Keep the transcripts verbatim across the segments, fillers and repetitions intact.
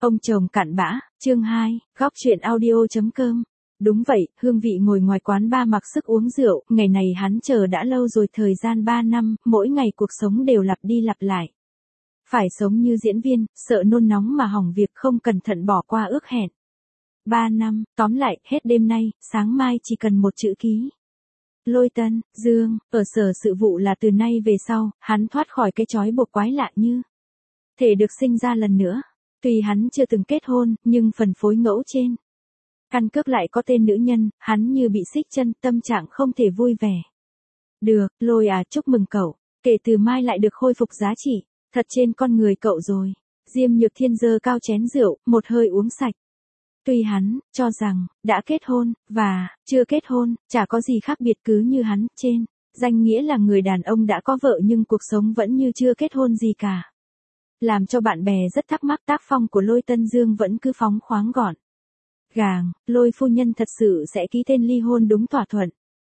Ông chồng cặn bã, chương hai, góc chuyện audio.com. Đúng vậy, Hương Vị ngồi ngoài quán bar mặc sức uống rượu, ngày này hắn chờ đã lâu rồi, thời gian ba năm, mỗi ngày cuộc sống đều lặp đi lặp lại. Phải sống như diễn viên, sợ nôn nóng mà hỏng việc, không cẩn thận bỏ qua ước hẹn. Ba năm, tóm lại, hết đêm nay, sáng mai chỉ cần một chữ ký. Lôi Tân Dương, ở sở sự vụ là từ nay về sau, hắn thoát khỏi cái trói buộc quái lạ như thể được sinh ra lần nữa. Tuy hắn chưa từng kết hôn, nhưng phần phối ngẫu trên căn cước lại có tên nữ nhân, hắn như bị xích chân, tâm trạng không thể vui vẻ. Được, Lôi à, chúc mừng cậu, kể từ mai lại được khôi phục giá trị, thật trên con người cậu rồi. Diêm Nhược Thiên giơ cao chén rượu, một hơi uống sạch. Tuy hắn cho rằng đã kết hôn và chưa kết hôn chả có gì khác biệt, cứ như hắn trên danh nghĩa là người đàn ông đã có vợ, nhưng cuộc sống vẫn như chưa kết hôn gì cả. Làm cho bạn bè rất thắc mắc, tác phong của Lôi Tân Dương vẫn cứ phóng khoáng gọn gàng. Lôi phu nhân thật sự sẽ ký tên ly hôn đúng thỏa thuận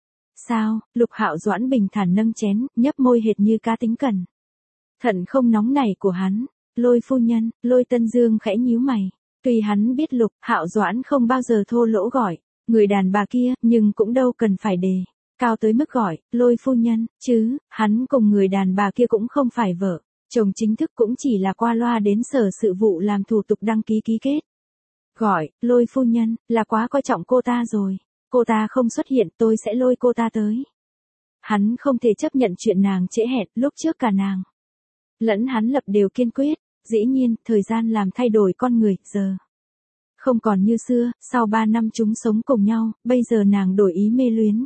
sao? Lục Hạo Doãn bình thản nâng chén, nhấp môi hệt như cá tính cẩn thận không nóng nảy của hắn. Lôi phu nhân, Lôi Tân Dương khẽ nhíu mày. Tuy hắn biết Lục Hạo Doãn không bao giờ thô lỗ gọi người đàn bà kia, nhưng cũng đâu cần phải đề cao tới mức gọi Lôi phu nhân, chứ hắn cùng người đàn bà kia cũng không phải vợ chồng chính thức, cũng chỉ là qua loa đến sở sự vụ làm thủ tục đăng ký ký kết. Gọi Lôi phu nhân là quá coi trọng cô ta rồi. Cô ta không xuất hiện, tôi sẽ lôi cô ta tới. Hắn không thể chấp nhận chuyện nàng trễ hẹn, lúc trước cả nàng lẫn hắn lập đều kiên quyết. Dĩ nhiên, thời gian làm thay đổi con người, giờ không còn như xưa, sau ba năm chúng sống cùng nhau, bây giờ nàng đổi ý mê luyến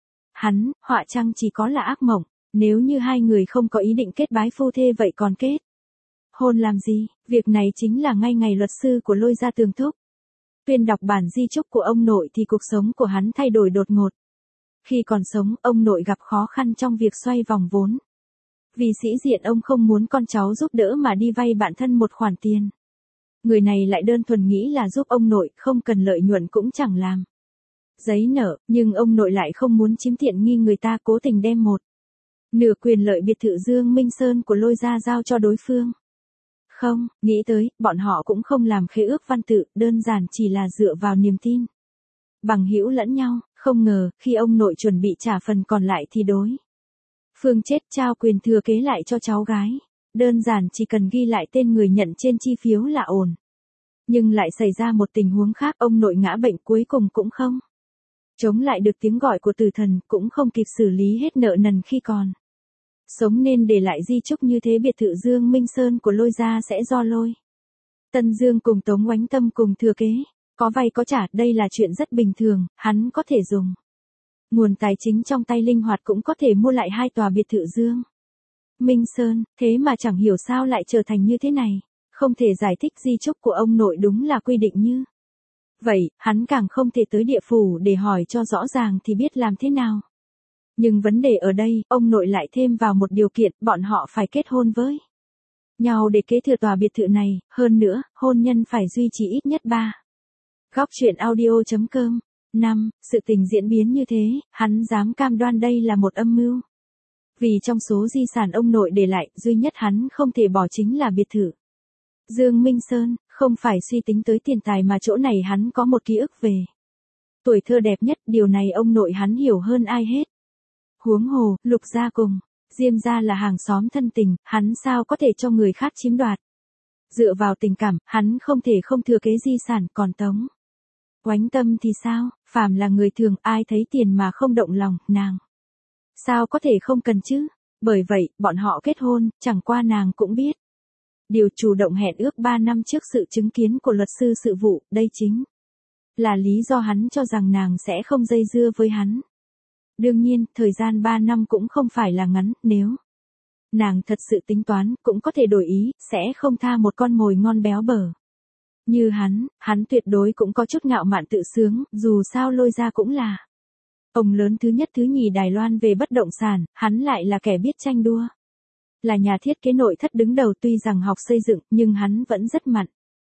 hắn, họa chăng chỉ có là ác mộng. Nếu như hai người không có ý định kết bái phu thê vậy còn kết hôn làm gì? Việc này chính là ngay ngày luật sư của Lôi gia tường thúc tuyên đọc bản di chúc của ông nội thì cuộc sống của hắn thay đổi đột ngột. Khi còn sống, ông nội gặp khó khăn trong việc xoay vòng vốn. Vì sĩ diện, ông không muốn con cháu giúp đỡ mà đi vay bạn thân một khoản tiền. Người này lại đơn thuần nghĩ là giúp ông nội, không cần lợi nhuận cũng chẳng làm giấy nợ, nhưng ông nội lại không muốn chiếm tiện nghi người ta, cố tình đem một nửa quyền lợi biệt thự Dương Minh Sơn của Lôi gia giao cho đối phương. Không, nghĩ tới, bọn họ cũng không làm khế ước văn tự, đơn giản chỉ là dựa vào niềm tin bằng hữu lẫn nhau. Không ngờ, khi ông nội chuẩn bị trả phần còn lại thì đối phương chết trao quyền thừa kế lại cho cháu gái. Đơn giản chỉ cần ghi lại tên người nhận trên chi phiếu là ổn. Nhưng lại xảy ra một tình huống khác, ông nội ngã bệnh, cuối cùng cũng không chống lại được tiếng gọi của tử thần, cũng không kịp xử lý hết nợ nần khi còn sống, nên để lại di chúc như thế. Biệt thự Dương Minh Sơn của Lôi gia sẽ do Lôi Tân Dương cùng Tống Oánh Tâm cùng thừa kế. Có vay có trả, đây là chuyện rất bình thường, hắn có thể dùng nguồn tài chính trong tay linh hoạt, cũng có thể mua lại hai tòa biệt thự Dương Minh Sơn. Thế mà chẳng hiểu sao lại trở thành như thế này. Không thể giải thích, di chúc của ông nội đúng là quy định như vậy, hắn càng không thể tới địa phủ để hỏi cho rõ ràng thì biết làm thế nào. Nhưng vấn đề ở đây, ông nội lại thêm vào một điều kiện, bọn họ phải kết hôn với nhau để kế thừa tòa biệt thự này, hơn nữa, hôn nhân phải duy trì ít nhất ba. Góc chuyện audio.com. năm. Sự tình diễn biến như thế, hắn dám cam đoan đây là một âm mưu. Vì trong số di sản ông nội để lại, duy nhất hắn không thể bỏ chính là biệt thự Dương Minh Sơn. Không phải suy tính tới tiền tài, mà chỗ này hắn có một ký ức về tuổi thơ đẹp nhất, điều này ông nội hắn hiểu hơn ai hết. Huống hồ, Lục gia cùng Diêm gia là hàng xóm thân tình, hắn sao có thể cho người khác chiếm đoạt. Dựa vào tình cảm, hắn không thể không thừa kế di sản. Còn Tống Oánh Tâm thì sao? Phàm là người thường, ai thấy tiền mà không động lòng, nàng sao có thể không cần chứ? Bởi vậy, bọn họ kết hôn, chẳng qua nàng cũng biết điều, chủ động hẹn ước ba năm trước sự chứng kiến của luật sư sự vụ, đây chính là lý do hắn cho rằng nàng sẽ không dây dưa với hắn. Đương nhiên, thời gian ba năm cũng không phải là ngắn, nếu nàng thật sự tính toán, cũng có thể đổi ý, sẽ không tha một con mồi ngon béo bở như hắn. Hắn tuyệt đối cũng có chút ngạo mạn tự sướng, dù sao Lôi gia cũng là ông lớn thứ nhất thứ nhì Đài Loan về bất động sản, hắn lại là kẻ biết tranh đua, là nhà thiết kế nội thất đứng đầu. Tuy rằng học xây dựng, nhưng hắn vẫn rất mặn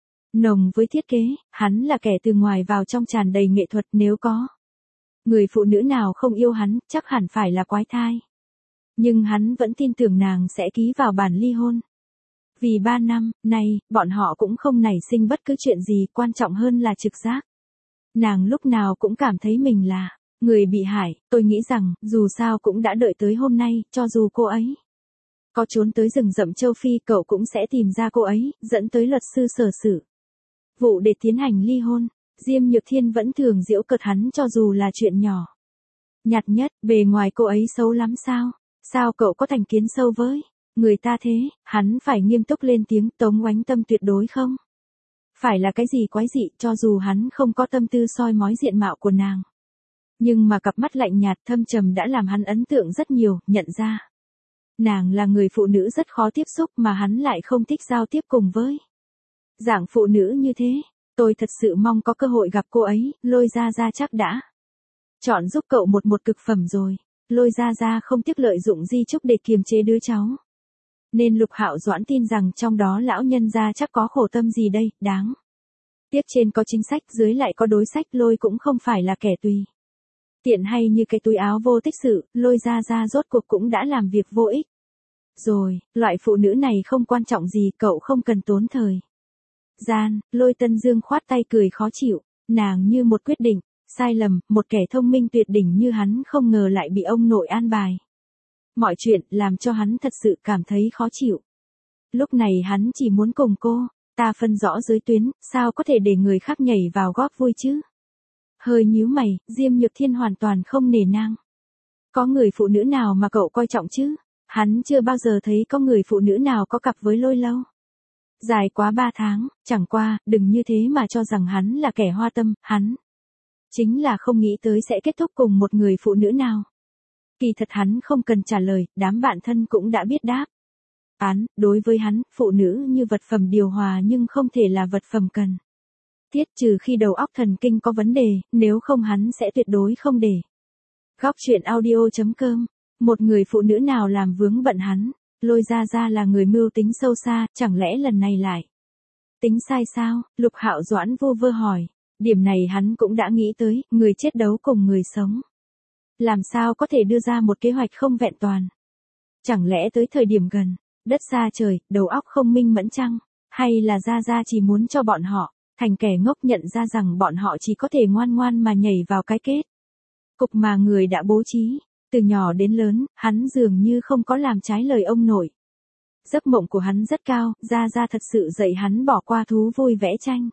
nồng với thiết kế. Hắn là kẻ từ ngoài vào trong tràn đầy nghệ thuật, nếu có người phụ nữ nào không yêu hắn, chắc hẳn phải là quái thai. Nhưng hắn vẫn tin tưởng nàng sẽ ký vào bản ly hôn. Vì ba năm nay, bọn họ cũng không nảy sinh bất cứ chuyện gì, quan trọng hơn là trực giác. Nàng lúc nào cũng cảm thấy mình là người bị hại, tôi nghĩ rằng, dù sao cũng đã đợi tới hôm nay, cho dù cô ấy có trốn tới rừng rậm châu Phi, cậu cũng sẽ tìm ra cô ấy, dẫn tới luật sư sở xử vụ để tiến hành ly hôn. Diêm Nhược Thiên vẫn thường giễu cợt hắn cho dù là chuyện nhỏ nhặt nhất, bề ngoài cô ấy xấu lắm sao? Sao cậu có thành kiến sâu với người ta thế? Hắn phải nghiêm túc lên tiếng. Tống Oánh Tâm tuyệt đối không phải là cái gì quái dị, cho dù hắn không có tâm tư soi mói diện mạo của nàng. Nhưng mà cặp mắt lạnh nhạt thâm trầm đã làm hắn ấn tượng rất nhiều, nhận ra nàng là người phụ nữ rất khó tiếp xúc mà hắn lại không thích giao tiếp cùng với dạng phụ nữ như thế. Tôi thật sự mong có cơ hội gặp cô ấy. Lôi Gia Gia chắc đã chọn giúp cậu một một cực phẩm rồi. Lôi Gia Gia không tiếc lợi dụng di chúc để kiềm chế đứa cháu. Nên Lục Hạo Doãn tin rằng trong đó lão nhân gia chắc có khổ tâm gì đây, đáng tiếc trên có chính sách, dưới lại có đối sách. Lôi cũng không phải là kẻ tùy tiện hay như cái túi áo vô tích sự. Lôi Gia Gia rốt cuộc cũng đã làm việc vô ích rồi, loại phụ nữ này không quan trọng gì, cậu không cần tốn thời gian. Lôi Tân Dương khoát tay cười khó chịu, nàng như một quyết định sai lầm, một kẻ thông minh tuyệt đỉnh như hắn không ngờ lại bị ông nội an bài mọi chuyện, làm cho hắn thật sự cảm thấy khó chịu. Lúc này hắn chỉ muốn cùng cô ta phân rõ giới tuyến, sao có thể để người khác nhảy vào góp vui chứ? Hơi nhíu mày, Diêm Nhược Thiên hoàn toàn không nể nang. Có người phụ nữ nào mà cậu coi trọng chứ? Hắn chưa bao giờ thấy có người phụ nữ nào có cặp với Lôi lâu dài quá ba tháng, chẳng qua, đừng như thế mà cho rằng hắn là kẻ hoa tâm. Hắn chính là không nghĩ tới sẽ kết thúc cùng một người phụ nữ nào. Kỳ thật hắn không cần trả lời, đám bạn thân cũng đã biết đáp án. Đối với hắn, phụ nữ như vật phẩm điều hòa nhưng không thể là vật phẩm cần thiết, trừ khi đầu óc thần kinh có vấn đề, nếu không hắn sẽ tuyệt đối không để. Góc truyện audio chấm com. Một người phụ nữ nào làm vướng bận hắn? Lôi Gia Gia là người mưu tính sâu xa, chẳng lẽ lần này lại tính sai sao? Lục Hạo Doãn vu vơ hỏi. Điểm này hắn cũng đã nghĩ tới, người chết đấu cùng người sống. Làm sao có thể đưa ra một kế hoạch không vẹn toàn? Chẳng lẽ tới thời điểm gần đất xa trời, đầu óc không minh mẫn chăng? Hay là Gia Gia chỉ muốn cho bọn họ thành kẻ ngốc, nhận ra rằng bọn họ chỉ có thể ngoan ngoan mà nhảy vào cái kết cục mà người đã bố trí? Từ nhỏ đến lớn, hắn dường như không có làm trái lời ông nội. Giấc mộng của hắn rất cao, Gia Gia thật sự dạy hắn bỏ qua thú vui vẽ tranh.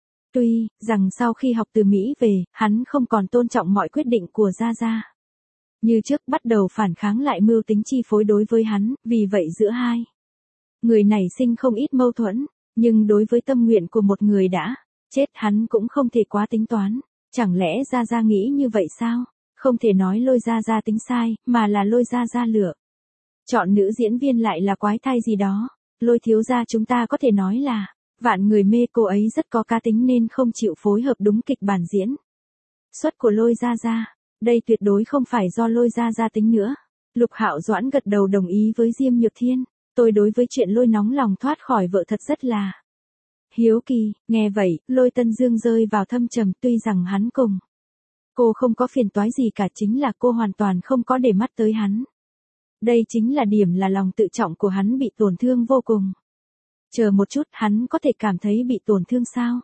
Tuy rằng sau khi học từ Mỹ về, hắn không còn tôn trọng mọi quyết định của Gia Gia. Như trước bắt đầu phản kháng lại mưu tính chi phối đối với hắn, vì vậy giữa hai người nảy sinh không ít mâu thuẫn, nhưng đối với tâm nguyện của một người đã chết hắn cũng không thể quá tính toán. Chẳng lẽ Gia Gia nghĩ như vậy sao? Không thể nói Lôi Gia Gia tính sai, mà là Lôi Gia Gia lựa chọn nữ diễn viên lại là quái thai gì đó. Lôi thiếu gia chúng ta có thể nói là vạn người mê cô ấy rất có cá tính nên không chịu phối hợp đúng kịch bản diễn xuất của Lôi Gia Gia. Đây tuyệt đối không phải do Lôi Gia Gia tính nữa. Lục Hạo Doãn gật đầu đồng ý với Diêm Nhược Thiên. Tôi đối với chuyện Lôi nóng lòng thoát khỏi vợ thật rất là hiếu kỳ. Nghe vậy, Lôi Tân Dương rơi vào thâm trầm. Tuy rằng hắn cùng cô không có phiền toái gì cả, chính là cô hoàn toàn không có để mắt tới hắn. Đây chính là điểm là lòng tự trọng của hắn bị tổn thương vô cùng. Chờ một chút, hắn có thể cảm thấy bị tổn thương sao?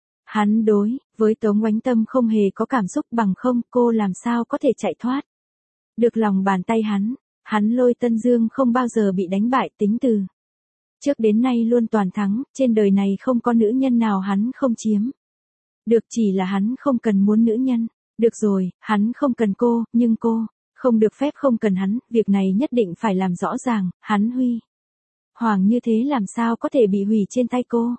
Hắn đối với Tống Oánh Tâm không hề có cảm xúc, bằng không cô làm sao có thể chạy thoát được lòng bàn tay hắn. Hắn Lôi Tân Dương không bao giờ bị đánh bại, tính từ trước đến nay luôn toàn thắng, trên đời này không có nữ nhân nào hắn không chiếm được, chỉ là hắn không cần muốn nữ nhân. Được rồi, hắn không cần cô, nhưng cô không được phép không cần hắn, việc này nhất định phải làm rõ ràng. Hắn huy hoàng như thế làm sao có thể bị hủy trên tay cô?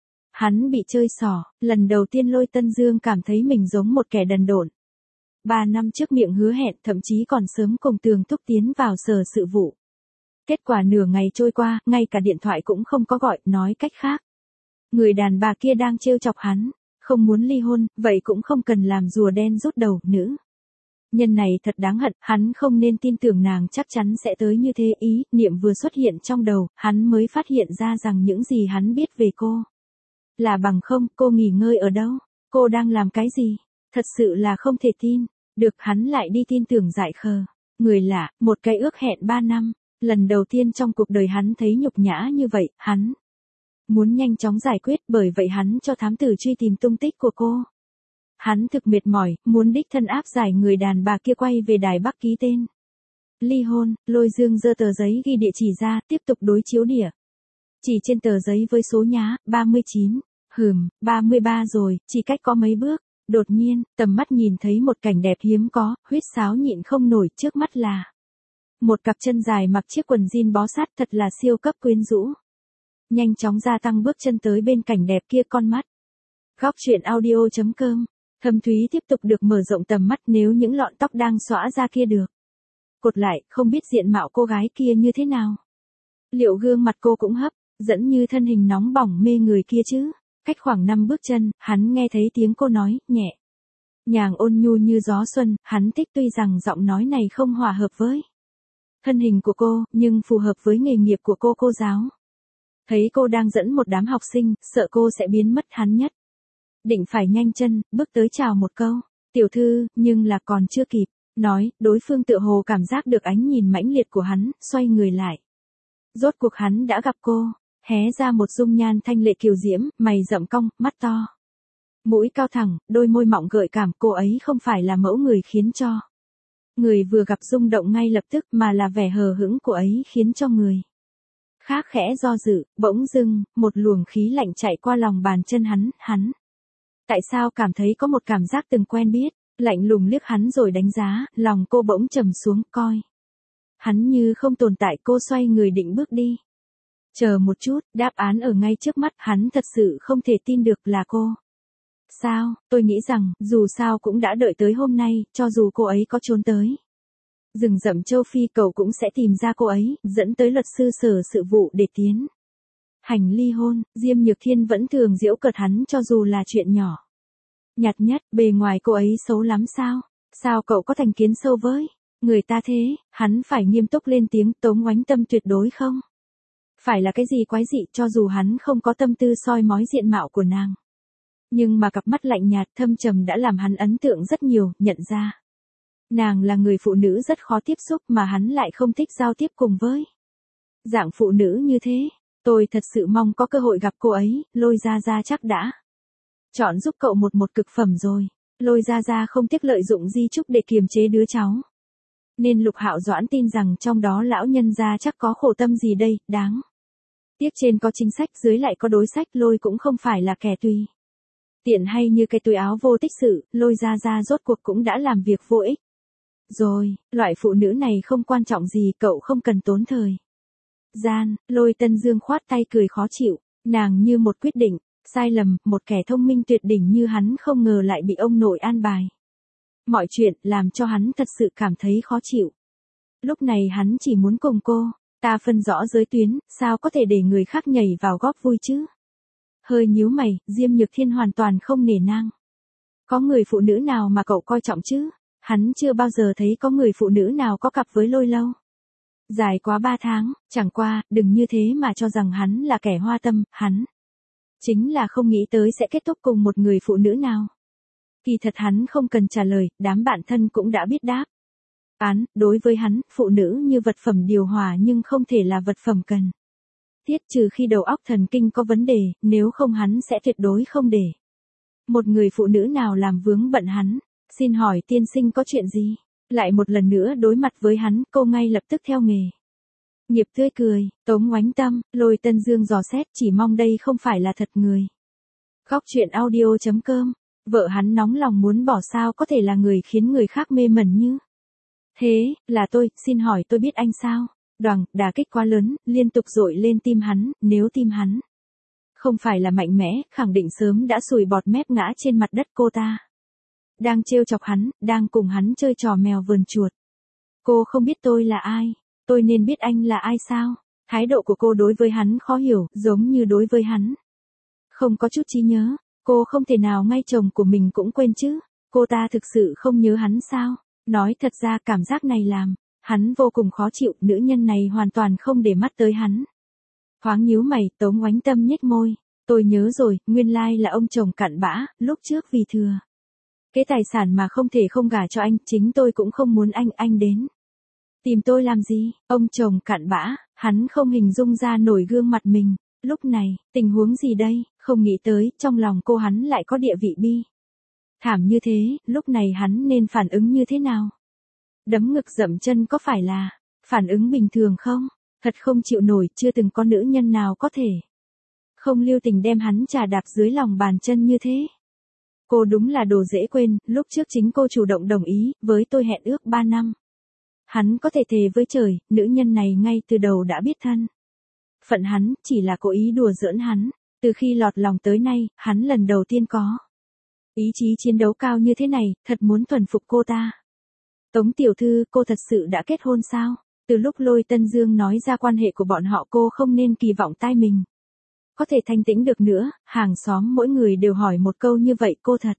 Hắn bị chơi xỏ. Lần đầu tiên Lôi Tân Dương cảm thấy mình giống một kẻ đần độn. Ba năm trước miệng hứa hẹn, thậm chí còn sớm cùng Tường Thúc tiến vào sở sự vụ. Kết quả nửa ngày trôi qua, ngay cả điện thoại cũng không có gọi. Nói cách khác, người đàn bà kia đang trêu chọc hắn, không muốn ly hôn, vậy cũng không cần làm rùa đen rút đầu. Nữ nhân này thật đáng hận, hắn không nên tin tưởng nàng chắc chắn sẽ tới như thế. Ý niệm vừa xuất hiện trong đầu, hắn mới phát hiện ra rằng những gì hắn biết về cô là bằng không. Cô nghỉ ngơi ở đâu? Cô đang làm cái gì? Thật sự là không thể tin được, hắn lại đi tin tưởng dại khờ. Người lạ, một cái ước hẹn ba năm, Lần đầu tiên trong cuộc đời hắn thấy nhục nhã như vậy, hắn muốn nhanh chóng giải quyết, bởi vậy hắn cho thám tử truy tìm tung tích của cô. Hắn thực mệt mỏi, muốn đích thân áp giải người đàn bà kia quay về Đài Bắc ký tên ly hôn. Lôi Dương giơ tờ giấy ghi địa chỉ ra, tiếp tục đối chiếu địa chỉ trên tờ giấy với số nhá, ba mươi chín. Hừm, ba mươi ba rồi, chỉ cách có mấy bước. Đột nhiên, tầm mắt nhìn thấy một cảnh đẹp hiếm có, huýt sáo nhịn không nổi, trước mắt là một cặp chân dài mặc chiếc quần jean bó sát, thật là siêu cấp quyến rũ. Nhanh chóng gia tăng bước chân tới bên cảnh đẹp kia, con mắt. Góc truyện audio chấm com. Thâm Thúy tiếp tục được mở rộng tầm mắt, nếu những lọn tóc đang xõa ra kia được cột lại, không biết diện mạo cô gái kia như thế nào. Liệu gương mặt cô cũng hấp dẫn như thân hình nóng bỏng mê người kia chứ? Cách khoảng năm bước chân, hắn nghe thấy tiếng cô nói, nhẹ nhàng ôn nhu như gió xuân. Hắn thích, tuy rằng giọng nói này không hòa hợp với thân hình của cô, nhưng phù hợp với nghề nghiệp của cô, cô giáo. Thấy cô đang dẫn một đám học sinh, sợ cô sẽ biến mất, hắn nhất định phải nhanh chân, bước tới chào một câu, tiểu thư, nhưng là còn chưa kịp nói, đối phương tựa hồ cảm giác được ánh nhìn mãnh liệt của hắn, xoay người lại. Rốt cuộc hắn đã gặp cô, hé ra một dung nhan thanh lệ kiều diễm, mày rậm cong, mắt to, mũi cao thẳng, đôi môi mọng gợi cảm. Cô ấy không phải là mẫu người khiến cho người vừa gặp rung động ngay lập tức, mà là vẻ hờ hững của ấy khiến cho người khác khẽ do dự. Bỗng dưng, một luồng khí lạnh chạy qua lòng bàn chân hắn, hắn tại sao cảm thấy có một cảm giác từng quen biết. Lạnh lùng liếc hắn rồi đánh giá, lòng cô bỗng trầm xuống, coi hắn như không tồn tại. Cô xoay người định bước đi. Chờ một chút, đáp án ở ngay trước mắt, hắn thật sự không thể tin được là cô. Sao, tôi nghĩ rằng, dù sao cũng đã đợi tới hôm nay, cho dù cô ấy có trốn tới rừng rậm châu Phi, cậu cũng sẽ tìm ra cô ấy, dẫn tới luật sư sở sự vụ để tiến hành ly hôn. Diêm Nhược Thiên vẫn thường giễu cợt hắn, cho dù là chuyện nhỏ nhặt nhất. Bề ngoài cô ấy xấu lắm sao? Sao cậu có thành kiến sâu với người ta thế? Hắn phải nghiêm túc lên tiếng. Tống Oánh Tâm tuyệt đối không phải là cái gì quái dị, cho dù hắn không có tâm tư soi mói diện mạo của nàng. Nhưng mà cặp mắt lạnh nhạt thâm trầm đã làm hắn ấn tượng rất nhiều, nhận ra nàng là người phụ nữ rất khó tiếp xúc, mà hắn lại không thích giao tiếp cùng với dạng phụ nữ như thế. Tôi thật sự mong có cơ hội gặp cô ấy. Lôi Gia Gia chắc đã chọn giúp cậu một một cực phẩm rồi. Lôi Gia Gia không tiếc lợi dụng di chúc để kiềm chế đứa cháu, nên Lục Hạo Doãn tin rằng trong đó lão nhân gia chắc có khổ tâm gì đây. Đáng tiếc trên có chính sách, dưới lại có đối sách. Lôi cũng không phải là kẻ tùy tiện hay như cái túi áo vô tích sự. Lôi Gia Gia rốt cuộc cũng đã làm việc vô ích rồi. Loại phụ nữ này không quan trọng gì, cậu không cần tốn thời gian. Lôi Tân Dương khoát tay cười khó chịu. Nàng như một quyết định sai lầm, một kẻ thông minh tuyệt đỉnh như hắn không ngờ lại bị ông nội an bài mọi chuyện, làm cho hắn thật sự cảm thấy khó chịu. Lúc này hắn chỉ muốn cùng cô ta phân rõ giới tuyến, sao có thể để người khác nhảy vào góp vui chứ? Hơi nhíu mày, Diêm Nhược Thiên hoàn toàn không nể nang. Có người phụ nữ nào mà cậu coi trọng chứ? Hắn chưa bao giờ thấy có người phụ nữ nào có cặp với Lôi lâu dài quá ba tháng. Chẳng qua, đừng như thế mà cho rằng hắn là kẻ hoa tâm. Hắn chính là không nghĩ tới sẽ kết thúc cùng một người phụ nữ nào. Kỳ thật hắn không cần trả lời, đám bạn thân cũng đã biết đáp án. Đối với hắn, phụ nữ như vật phẩm điều hòa nhưng không thể là vật phẩm cần thiết, trừ khi đầu óc thần kinh có vấn đề, nếu không hắn sẽ tuyệt đối không để một người phụ nữ nào làm vướng bận hắn. Xin hỏi tiên sinh có chuyện gì? Lại một lần nữa đối mặt với hắn, cô ngay lập tức theo nghề nghiệp tươi cười. Tống Oánh Tâm, Lôi Tân Dương dò xét, chỉ mong đây không phải là thật người. Góc truyện audio chấm com. Vợ hắn nóng lòng muốn bỏ, sao có thể là người khiến người khác mê mẩn như thế? Là tôi, xin hỏi tôi biết anh sao? Đoằng, đả kích quá lớn, liên tục dội lên tim hắn. Nếu tim hắn không phải là mạnh mẽ, khẳng định sớm đã sùi bọt mép ngã trên mặt đất. Cô ta đang trêu chọc hắn, đang cùng hắn chơi trò mèo vờn chuột. Cô không biết tôi là ai, tôi nên biết anh là ai sao? Thái độ của cô đối với hắn khó hiểu, giống như đối với hắn không có chút trí nhớ. Cô không thể nào ngay chồng của mình cũng quên chứ? Cô ta thực sự không nhớ hắn sao? Nói thật ra cảm giác này làm hắn vô cùng khó chịu. Nữ nhân này hoàn toàn không để mắt tới hắn. Thoáng nhíu mày, Tống Oánh Tâm nhếch môi. Tôi nhớ rồi, nguyên lai là ông chồng cặn bã, lúc trước vì thừa cái tài sản mà không thể không gả cho anh. Chính tôi cũng không muốn anh, anh đến Tìm tôi làm gì? Ông chồng cặn bã, hắn không hình dung ra nổi gương mặt mình. Lúc này, tình huống gì đây? Không nghĩ tới, trong lòng cô hắn lại có địa vị bi. Thảm như thế, lúc này hắn nên phản ứng như thế nào? Đấm ngực dậm chân có phải là phản ứng bình thường không? Thật không chịu nổi, chưa từng có nữ nhân nào có thể không lưu tình đem hắn chà đạp dưới lòng bàn chân như thế. Cô đúng là đồ dễ quên, lúc trước chính cô chủ động đồng ý, với tôi hẹn ước ba năm. Hắn có thể thề với trời, nữ nhân này ngay từ đầu đã biết thân phận hắn, chỉ là cố ý đùa giỡn hắn. Từ khi lọt lòng tới nay, hắn lần đầu tiên có ý chí chiến đấu cao như thế này, thật muốn thuần phục cô ta. Tống tiểu thư, cô thật sự đã kết hôn sao? Từ lúc Lôi Tân Dương nói ra quan hệ của bọn họ, cô không nên kỳ vọng tai mình có thể thanh tĩnh được nữa, hàng xóm mỗi người đều hỏi một câu như vậy, cô thật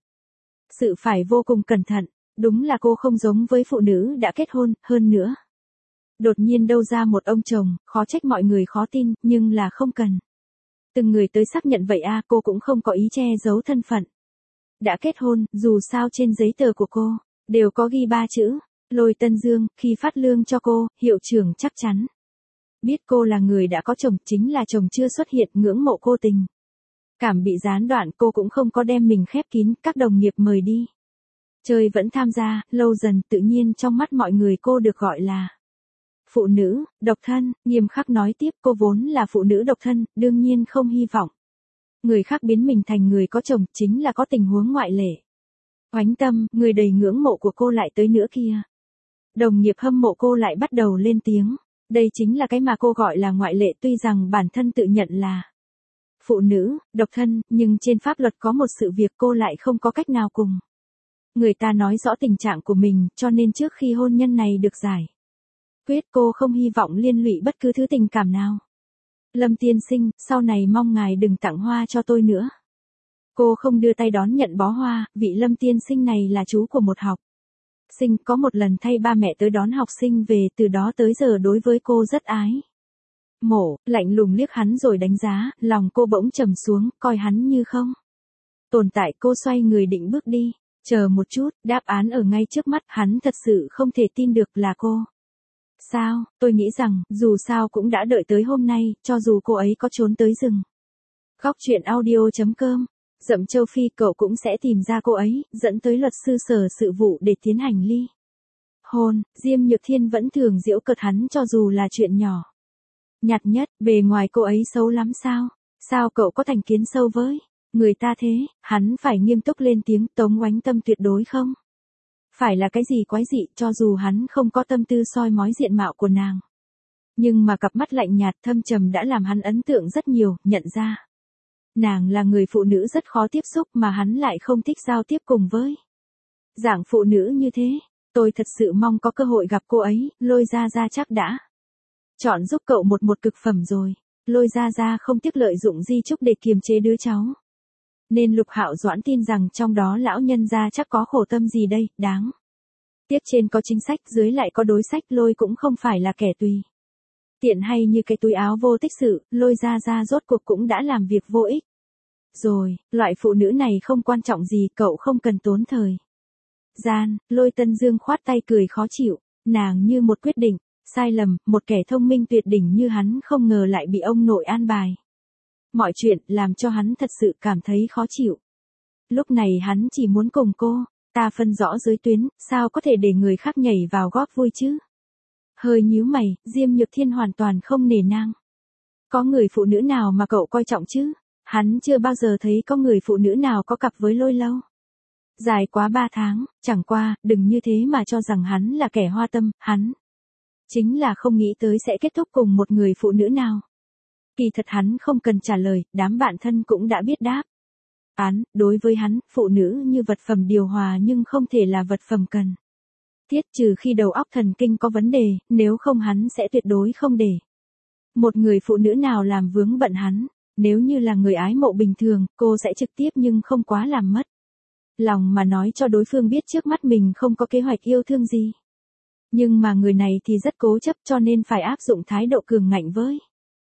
sự phải vô cùng cẩn thận. Đúng là cô không giống với phụ nữ đã kết hôn, hơn nữa. Đột nhiên đâu ra một ông chồng, khó trách mọi người khó tin, nhưng là không cần từng người tới xác nhận vậy a, cô cũng không có ý che giấu thân phận. Đã kết hôn, dù sao trên giấy tờ của cô đều có ghi ba chữ, Lôi Tân Dương. Khi phát lương cho cô, hiệu trưởng chắc chắn biết cô là người đã có chồng, chính là chồng chưa xuất hiện, ngưỡng mộ cô tình cảm bị gián đoạn, cô cũng không có đem mình khép kín, các đồng nghiệp mời đi chơi vẫn tham gia, lâu dần tự nhiên trong mắt mọi người cô được gọi là phụ nữ độc thân. Nghiêm khắc nói tiếp, cô vốn là phụ nữ độc thân, đương nhiên không hy vọng người khác biến mình thành người có chồng, chính là có tình huống ngoại lệ. Oánh Tâm, người đầy ngưỡng mộ của cô lại tới nữa kia. Đồng nghiệp hâm mộ cô lại bắt đầu lên tiếng. Đây chính là cái mà cô gọi là ngoại lệ, tuy rằng bản thân tự nhận là phụ nữ độc thân, nhưng trên pháp luật có một sự việc cô lại không có cách nào cùng người ta nói rõ tình trạng của mình, cho nên trước khi hôn nhân này được giải quyết, cô không hy vọng liên lụy bất cứ thứ tình cảm nào. Lâm tiên sinh, sau này mong ngài đừng tặng hoa cho tôi nữa. Cô không đưa tay đón nhận bó hoa, vị Lâm tiên sinh này là chú của một học sinh, có một lần thay ba mẹ tới đón học sinh về, từ đó tới giờ đối với cô rất ái mộ. Lạnh lùng liếc hắn rồi đánh giá, lòng cô bỗng trầm xuống, coi hắn như không tồn tại. Cô xoay người định bước đi. Chờ một chút, đáp án ở ngay trước mắt, hắn thật sự không thể tin được là cô. Sao, tôi nghĩ rằng, dù sao cũng đã đợi tới hôm nay, cho dù cô ấy có trốn tới rừng. Góc truyện audio chấm com. Dậm Châu Phi, cậu cũng sẽ tìm ra cô ấy, dẫn tới luật sư sở sự vụ để tiến hành ly hôn. Diêm Nhược Thiên vẫn thường giễu cợt hắn cho dù là chuyện nhỏ nhặt nhất, bề ngoài cô ấy xấu lắm sao? Sao cậu có thành kiến sâu với người ta thế? Hắn phải nghiêm túc lên tiếng. Tống Oánh Tâm tuyệt đối không phải là cái gì quái dị, cho dù hắn không có tâm tư soi mói diện mạo của nàng. Nhưng mà cặp mắt lạnh nhạt thâm trầm đã làm hắn ấn tượng rất nhiều, nhận ra nàng là người phụ nữ rất khó tiếp xúc, mà hắn lại không thích giao tiếp cùng với dạng phụ nữ như thế. Tôi thật sự mong có cơ hội gặp cô ấy. Lôi Gia Gia chắc đã chọn giúp cậu một một cực phẩm rồi. Lôi Gia Gia không tiếc lợi dụng di chúc để kiềm chế đứa cháu. Nên Lục Hạo Doãn tin rằng trong đó lão nhân gia chắc có khổ tâm gì đây, đáng tiếc trên có chính sách, dưới lại có đối sách. Lôi cũng không phải là kẻ tùy tiện hay như cái túi áo vô tích sự. Lôi Gia Gia rốt cuộc cũng đã làm việc vô ích rồi, loại phụ nữ này không quan trọng gì, cậu không cần tốn thời gian. Lôi Tân Dương khoát tay cười khó chịu, nàng như một quyết định sai lầm, một kẻ thông minh tuyệt đỉnh như hắn không ngờ lại bị ông nội an bài mọi chuyện, làm cho hắn thật sự cảm thấy khó chịu. Lúc này hắn chỉ muốn cùng cô ta phân rõ giới tuyến, sao có thể để người khác nhảy vào góp vui chứ? Hơi nhíu mày, Diêm Nhược Thiên hoàn toàn không nể nang. Có người phụ nữ nào mà cậu coi trọng chứ? Hắn chưa bao giờ thấy có người phụ nữ nào có cặp với Lôi lâu dài quá ba tháng, chẳng qua, đừng như thế mà cho rằng hắn là kẻ hoa tâm, hắn chính là không nghĩ tới sẽ kết thúc cùng một người phụ nữ nào. Kỳ thật hắn không cần trả lời, đám bạn thân cũng đã biết đáp án. Đối với hắn, phụ nữ như vật phẩm điều hòa nhưng không thể là vật phẩm cần thiết, trừ khi đầu óc thần kinh có vấn đề, nếu không hắn sẽ tuyệt đối không để một người phụ nữ nào làm vướng bận hắn. Nếu như là người ái mộ bình thường, cô sẽ trực tiếp nhưng không quá làm mất lòng mà nói cho đối phương biết trước mắt mình không có kế hoạch yêu thương gì. Nhưng mà người này thì rất cố chấp, cho nên phải áp dụng thái độ cường ngạnh với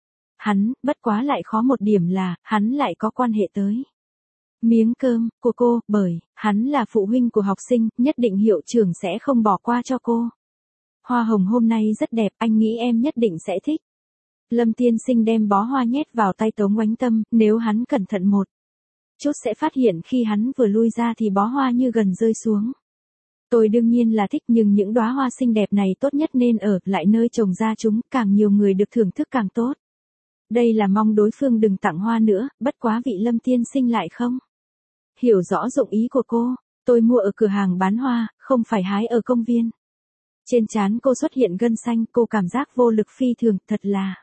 hắn. Bất quá lại khó một điểm là, hắn lại có quan hệ tới miếng cơm của cô, bởi hắn là phụ huynh của học sinh, nhất định hiệu trưởng sẽ không bỏ qua cho cô. Hoa hồng hôm nay rất đẹp, anh nghĩ em nhất định sẽ thích. Lâm Tiên Sinh đem bó hoa nhét vào tay Tống Oánh Tâm, nếu hắn cẩn thận một chút sẽ phát hiện khi hắn vừa lui ra thì bó hoa như gần rơi xuống. Tôi đương nhiên là thích, nhưng những đóa hoa xinh đẹp này tốt nhất nên ở lại nơi trồng ra chúng, càng nhiều người được thưởng thức càng tốt. Đây là mong đối phương đừng tặng hoa nữa, bất quá vị Lâm Tiên Sinh lại không hiểu rõ dụng ý của cô. Tôi mua ở cửa hàng bán hoa, không phải hái ở công viên. Trên trán cô xuất hiện gân xanh, cô cảm giác vô lực phi thường, thật là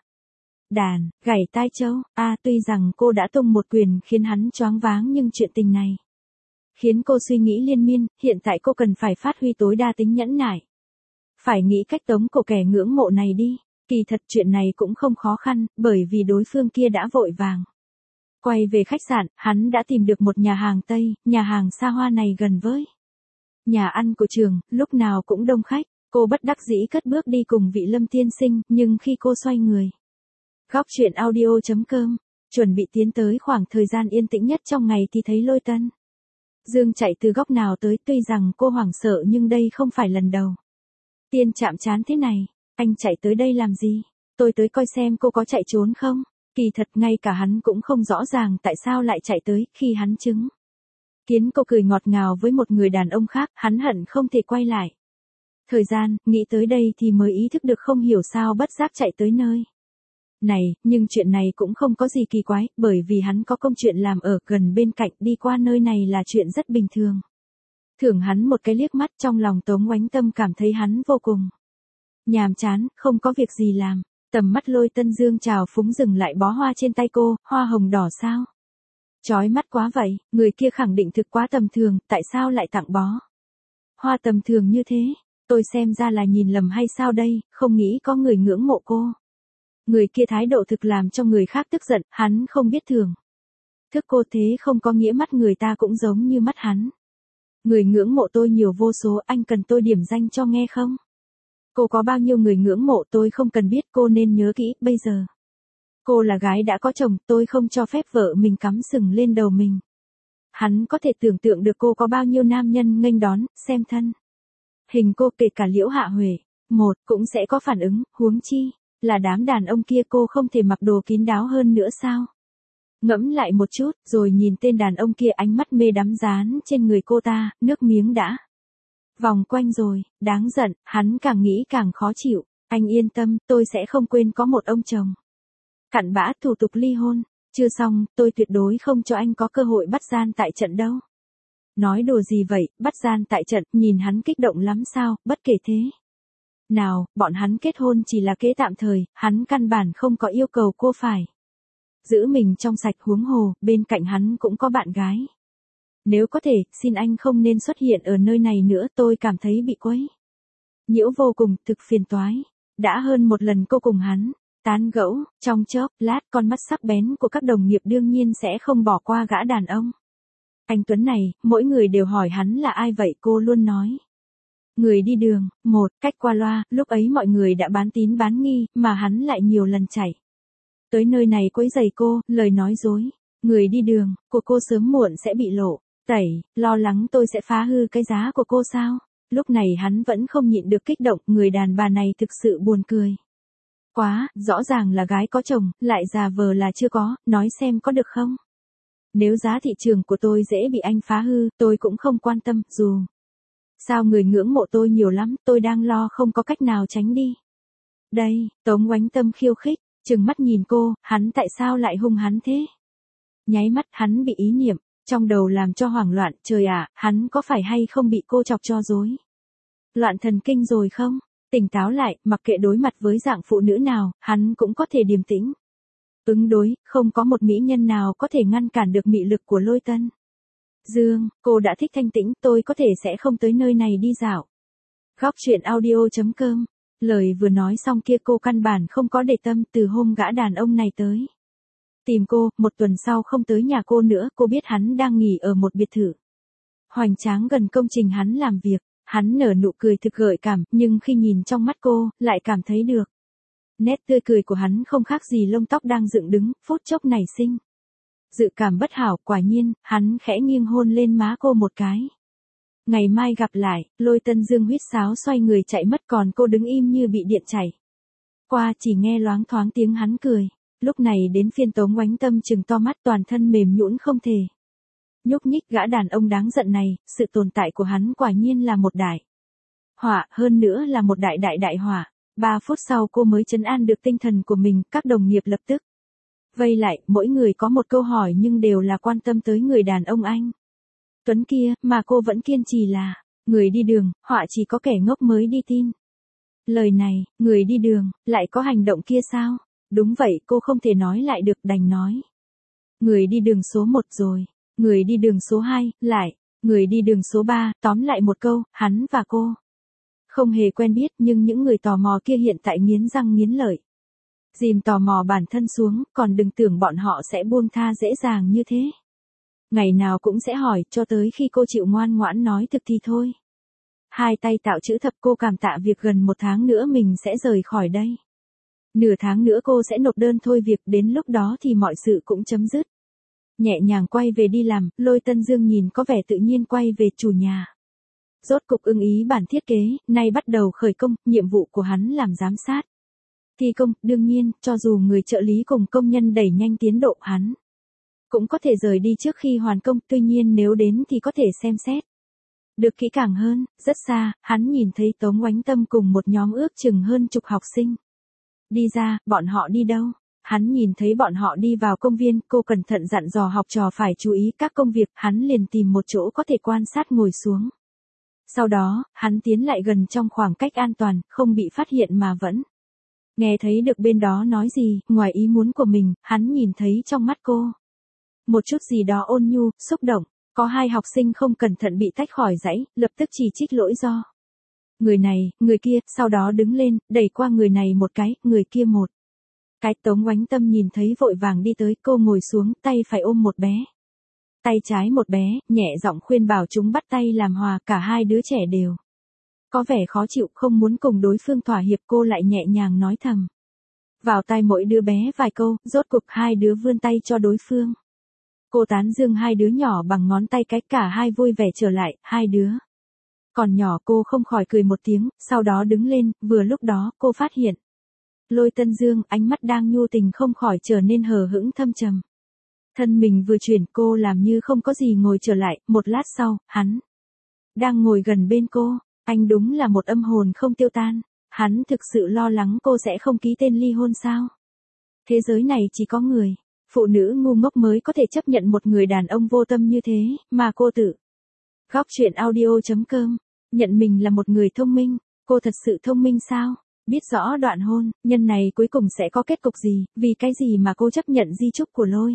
đàn, gảy tai châu. A à, tuy rằng cô đã tung một quyền khiến hắn choáng váng, nhưng chuyện tình này khiến cô suy nghĩ liên miên, hiện tại cô cần phải phát huy tối đa tính nhẫn nại. Phải nghĩ cách tống cổ kẻ ngưỡng mộ này đi. Kỳ thật chuyện này cũng không khó khăn, bởi vì đối phương kia đã vội vàng quay về khách sạn. Hắn đã tìm được một nhà hàng Tây, nhà hàng xa hoa này gần với nhà ăn của trường, lúc nào cũng đông khách. Cô bất đắc dĩ cất bước đi cùng vị Lâm Tiên Sinh, nhưng khi cô xoay người, góc truyện audio.com, chuẩn bị tiến tới khoảng thời gian yên tĩnh nhất trong ngày thì thấy Lôi Tân Dương chạy từ góc nào tới. Tuy rằng cô hoảng sợ nhưng đây không phải lần đầu tiên chạm trán thế này. Anh chạy tới đây làm gì? Tôi tới coi xem cô có chạy trốn không? Kỳ thật ngay cả hắn cũng không rõ ràng tại sao lại chạy tới. Khi hắn chứng kiến cô cười ngọt ngào với một người đàn ông khác, hắn hận không thể quay lại thời gian. Nghĩ tới đây thì mới ý thức được không hiểu sao bất giác chạy tới nơi này. Nhưng chuyện này cũng không có gì kỳ quái, bởi vì hắn có công chuyện làm ở gần bên cạnh, đi qua nơi này là chuyện rất bình thường. Thưởng hắn một cái liếc mắt, trong lòng Tống Oánh Tâm cảm thấy hắn vô cùng nhàm chán, không có việc gì làm. Tầm mắt Lôi Tân Dương trào phúng dừng lại bó hoa trên tay cô. Hoa hồng đỏ sao? Chói mắt quá vậy, người kia khẳng định thực quá tầm thường, tại sao lại tặng bó hoa tầm thường như thế? Tôi xem ra là nhìn lầm hay sao đây, không nghĩ có người ngưỡng mộ cô. Người kia thái độ thực làm cho người khác tức giận, hắn không biết thưởng thức cô, thế không có nghĩa mắt người ta cũng giống như mắt hắn. Người ngưỡng mộ tôi nhiều vô số, anh cần tôi điểm danh cho nghe không? Cô có bao nhiêu người ngưỡng mộ tôi không cần biết, cô nên nhớ kỹ, bây giờ cô là gái đã có chồng, tôi không cho phép vợ mình cắm sừng lên đầu mình. Hắn có thể tưởng tượng được cô có bao nhiêu nam nhân nghênh đón, xem thân hình cô, kể cả Liễu Hạ Huệ, một cũng sẽ có phản ứng, huống chi là đám đàn ông kia. Cô không thể mặc đồ kín đáo hơn nữa sao? Ngẫm lại một chút, rồi nhìn tên đàn ông kia, ánh mắt mê đắm dán trên người cô ta, nước miếng đã vòng quanh rồi. Đáng giận, hắn càng nghĩ càng khó chịu. Anh yên tâm, tôi sẽ không quên có một ông chồng cặn bã, thủ tục ly hôn chưa xong, tôi tuyệt đối không cho anh có cơ hội bắt gian tại trận đâu. Nói đùa gì vậy, bắt gian tại trận? Nhìn hắn kích động lắm sao? Bất kể thế nào, bọn hắn kết hôn chỉ là kế tạm thời, hắn căn bản không có yêu cầu cô phải giữ mình trong sạch, huống hồ, bên cạnh hắn cũng có bạn gái. Nếu có thể, xin anh không nên xuất hiện ở nơi này nữa, tôi cảm thấy bị quấy nhiễu vô cùng, thực phiền toái. Đã hơn một lần cô cùng hắn tán gẫu, trong chốc lát con mắt sắc bén của các đồng nghiệp đương nhiên sẽ không bỏ qua gã đàn ông anh Tuấn này. Mỗi người đều hỏi hắn là ai vậy, cô luôn nói người đi đường. Một cách qua loa, lúc ấy mọi người đã bán tín bán nghi, mà hắn lại nhiều lần chạy tới nơi này quấy rầy cô, lời nói dối. Người đi đường của cô sớm muộn sẽ bị lộ tẩy, lo lắng tôi sẽ phá hư cái giá của cô sao? Lúc này hắn vẫn không nhịn được kích động, người đàn bà này thực sự buồn cười quá, rõ ràng là gái có chồng, lại giả vờ là chưa có, nói xem có được không? Nếu giá thị trường của tôi dễ bị anh phá hư, tôi cũng không quan tâm, dù sao người ngưỡng mộ tôi nhiều lắm, tôi đang lo không có cách nào tránh đi. Đây, Tống Oánh Tâm khiêu khích, trừng mắt nhìn cô, hắn tại sao lại hung hắn thế? Nháy mắt, hắn bị ý niệm trong đầu làm cho hoảng loạn, trời ạ, hắn có phải hay không bị cô chọc cho rối loạn thần kinh rồi không? Tỉnh táo lại, mặc kệ đối mặt với dạng phụ nữ nào, hắn cũng có thể điềm tĩnh ứng đối, không có một mỹ nhân nào có thể ngăn cản được mị lực của Lôi Tân Dương. Cô đã thích thanh tĩnh, tôi có thể sẽ không tới nơi này đi dạo. Góc truyện audio.com. Lời vừa nói xong kia cô căn bản không có để tâm. Từ hôm gã đàn ông này tới tìm cô, một tuần sau không tới nhà cô nữa. Cô biết hắn đang nghỉ ở một biệt thự hoành tráng gần công trình hắn làm việc. Hắn nở nụ cười thực gợi cảm, nhưng khi nhìn trong mắt cô, lại cảm thấy được nét tươi cười của hắn không khác gì lông tóc đang dựng đứng, phút chốc nảy sinh dự cảm bất hảo. Quả nhiên, hắn khẽ nghiêng hôn lên má cô một cái. Ngày mai gặp lại, Lôi Tân Dương huýt sáo xoay người chạy mất còn cô đứng im như bị điện chảy. Qua chỉ nghe loáng thoáng tiếng hắn cười. Lúc này đến phiên Tống Oánh Tâm trừng to mắt toàn thân mềm nhũn không thể. Nhúc nhích gã đàn ông đáng giận này, sự tồn tại của hắn quả nhiên là một đại họa, hơn nữa là một đại đại đại họa. Ba phút sau cô mới trấn an được tinh thần của mình, các đồng nghiệp lập tức vây lại, mỗi người có một câu hỏi nhưng đều là quan tâm tới người đàn ông anh Tuấn kia, mà cô vẫn kiên trì là, người đi đường, họa chỉ có kẻ ngốc mới đi tin. Lời này, người đi đường, lại có hành động kia sao? Đúng vậy, cô không thể nói lại được, đành nói. Người đi đường số một rồi, người đi đường số hai, lại, người đi đường số ba, tóm lại một câu, hắn và cô không hề quen biết nhưng những người tò mò kia hiện tại nghiến răng nghiến lợi. Dìm tò mò bản thân xuống, còn đừng tưởng bọn họ sẽ buông tha dễ dàng như thế. Ngày nào cũng sẽ hỏi, cho tới khi cô chịu ngoan ngoãn nói thực thì thôi. Hai tay tạo chữ thập, cô cảm tạ việc gần một tháng nữa mình sẽ rời khỏi đây. Nửa tháng nữa cô sẽ nộp đơn thôi việc, đến lúc đó thì mọi sự cũng chấm dứt. Nhẹ nhàng quay về đi làm, Lôi Tân Dương nhìn có vẻ tự nhiên quay về chủ nhà. Rốt cục ưng ý bản thiết kế, nay bắt đầu khởi công, nhiệm vụ của hắn làm giám sát. Thi công, đương nhiên, cho dù người trợ lý cùng công nhân đẩy nhanh tiến độ hắn cũng có thể rời đi trước khi hoàn công, tuy nhiên nếu đến thì có thể xem xét được kỹ càng hơn. Rất xa, hắn nhìn thấy Tống Oánh Tâm cùng một nhóm ước chừng hơn chục học sinh đi ra. Bọn họ đi đâu? Hắn nhìn thấy bọn họ đi vào công viên, cô cẩn thận dặn dò học trò phải chú ý các công việc, hắn liền tìm một chỗ có thể quan sát ngồi xuống. Sau đó, hắn tiến lại gần trong khoảng cách an toàn, không bị phát hiện mà vẫn nghe thấy được bên đó nói gì, ngoài ý muốn của mình, hắn nhìn thấy trong mắt cô một chút gì đó ôn nhu, xúc động. Có hai học sinh không cẩn thận bị tách khỏi dãy, lập tức chỉ trích lỗi do người này, người kia, sau đó đứng lên, đẩy qua người này một cái, người kia một cái. Tống Oánh Tâm nhìn thấy vội vàng đi tới, cô ngồi xuống, tay phải ôm một bé, tay trái một bé, nhẹ giọng khuyên bảo chúng bắt tay làm hòa. Cả hai đứa trẻ đều có vẻ khó chịu, không muốn cùng đối phương thỏa hiệp. Cô lại nhẹ nhàng nói thầm vào tai mỗi đứa bé vài câu, rốt cục hai đứa vươn tay cho đối phương. Cô tán dương hai đứa nhỏ bằng ngón tay cái, cả hai vui vẻ trở lại. Hai đứa còn nhỏ, cô không khỏi cười một tiếng, sau đó đứng lên. Vừa lúc đó, cô phát hiện Lôi Tân Dương, ánh mắt đang nhu tình không khỏi trở nên hờ hững thâm trầm. Thân mình vừa chuyển, cô làm như không có gì ngồi trở lại. Một lát sau, hắn đang ngồi gần bên cô. Anh đúng là một âm hồn không tiêu tan. Hắn thực sự lo lắng cô sẽ không ký tên ly hôn sao? Thế giới này chỉ có người phụ nữ ngu ngốc mới có thể chấp nhận một người đàn ông vô tâm như thế, mà cô tự. Góc truyện audio chấm com, nhận mình là một người thông minh. Cô thật sự thông minh sao? Biết rõ đoạn hôn nhân này cuối cùng sẽ có kết cục gì, vì cái gì mà cô chấp nhận di chúc của Lôi